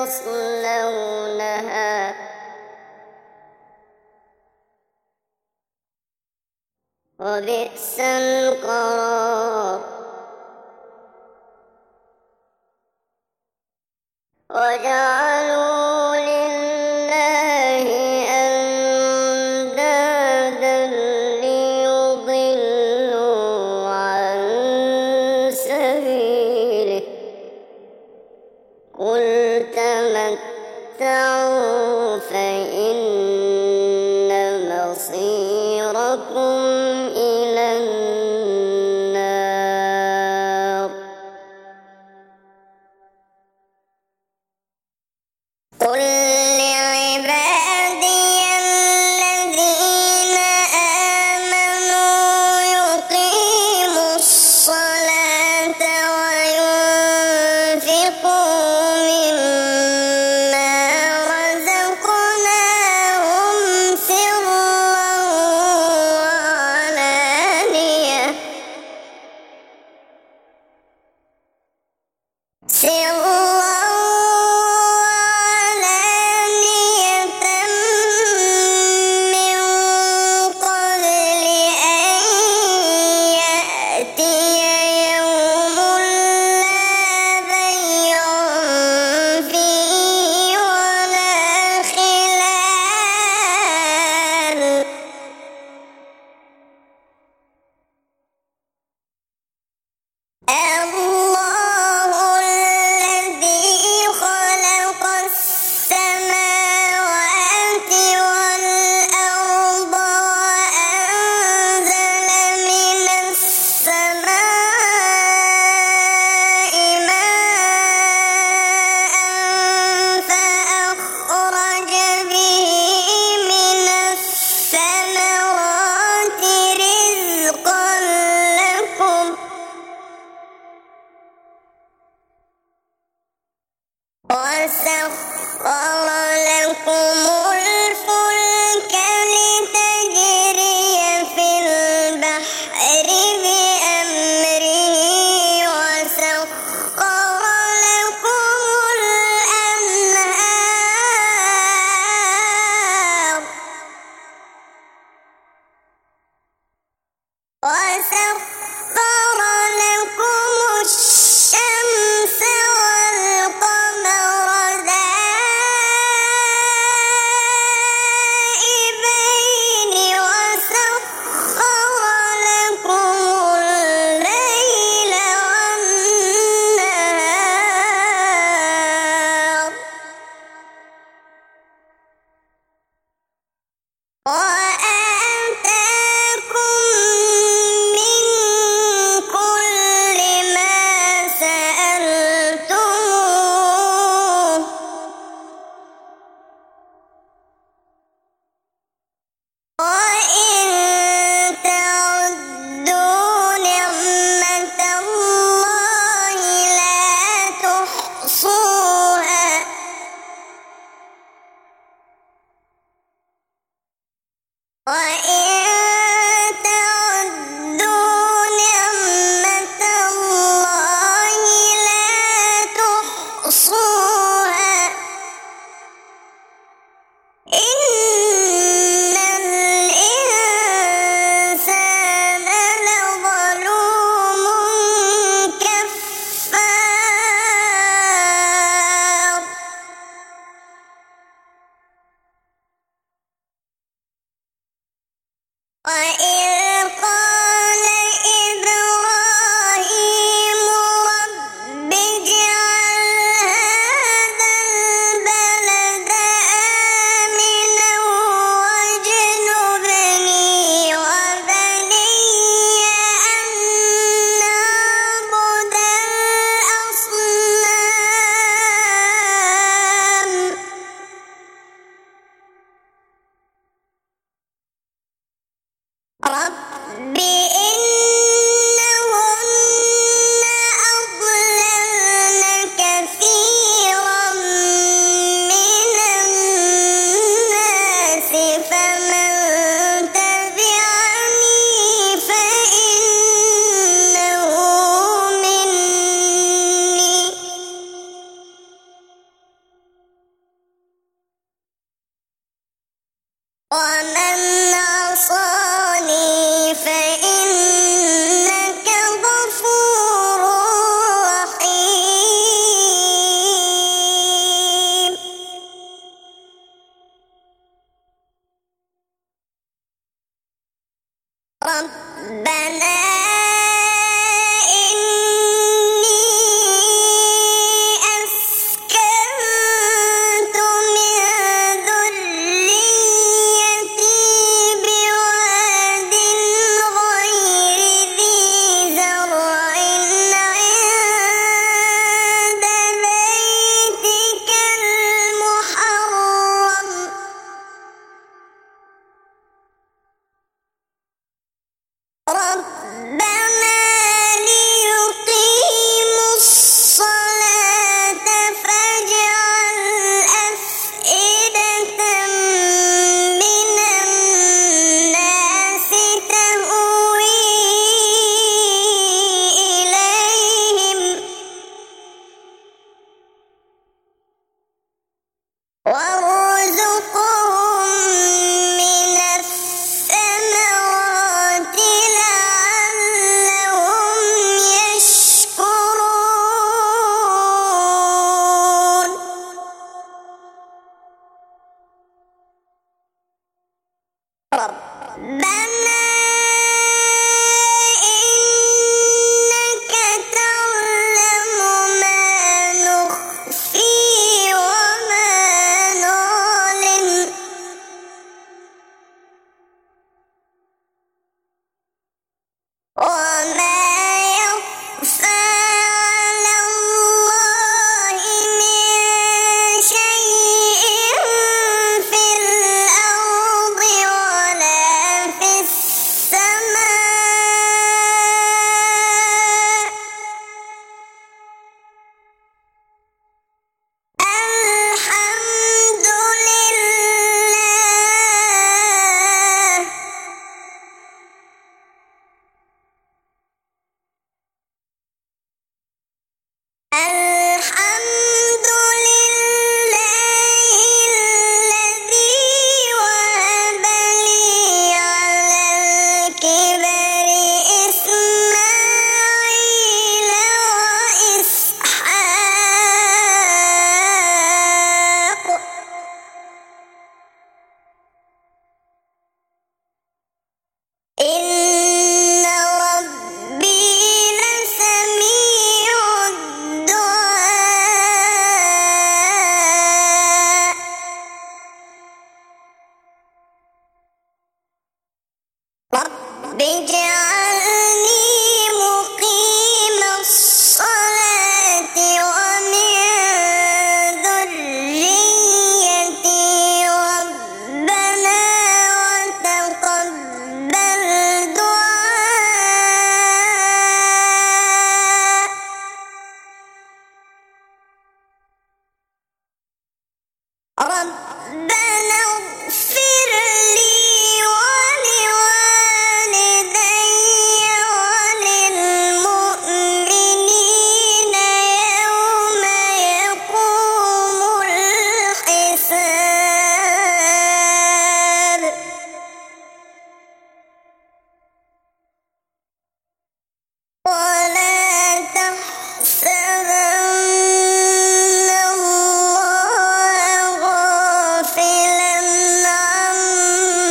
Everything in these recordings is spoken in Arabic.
يصلونها وبئس القرار وجعلوا لله أندادا ليضلوا عن سبيله قل تمتعوا فإن مصيركم إلى النار قل لعبادي الذين آمنوا يقيموا الصلاة وينفقوا مما رزقناهم سرا وعلانية من قبل أن يأتي يوم لا بيع فيه ولا خلال الله الذي خلق السماوات والأرض وأنزل من السماء ماء فأخرج به من الثمرات رزقا لكم وسخر لكم الفلك لتجري في البحر بأمره وسخر لكم الأنهار وسخر لكم الشمس والقمر دائبين وسخر لكم الليل والنهار وآتاكم من كل ما سألتموه وإن تعدوا نعمة الله لا تحصوها وإن تعدوا نعمة الله لا تحصوها إن الإنسان لظلوم كفار وإذ قال إبراهيم رب اجعل هذا البلد آمنا واجنبني وبني أن نعبد الأصنام أسكنت من ذريتي بواد غير ذي زرع عند بيتك المحرم ربنا ليقيموا الصلاة فاجعل أفئدة من الناس تهوي إليهم وارزقهم من الثمرات لعلهم يشكرون ربنا إنك تعلم ما نخفي وما نعلن وما يخفى على الله من شيء في الأرض ولا في السماء الحمد لله الحمد لله الذي وهب لي على الكبر إسماعيل وإسحاق إن ربي لسميع الدعاء رب اجعلني مقيم الصلاة ومن ذريتي ربنا وتقبل دعاء ربنا اغفر لي ولوالدي وللمؤمنين يوم يقوم الحساب ولا تحسبن الله غافلا عما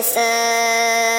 الحساب.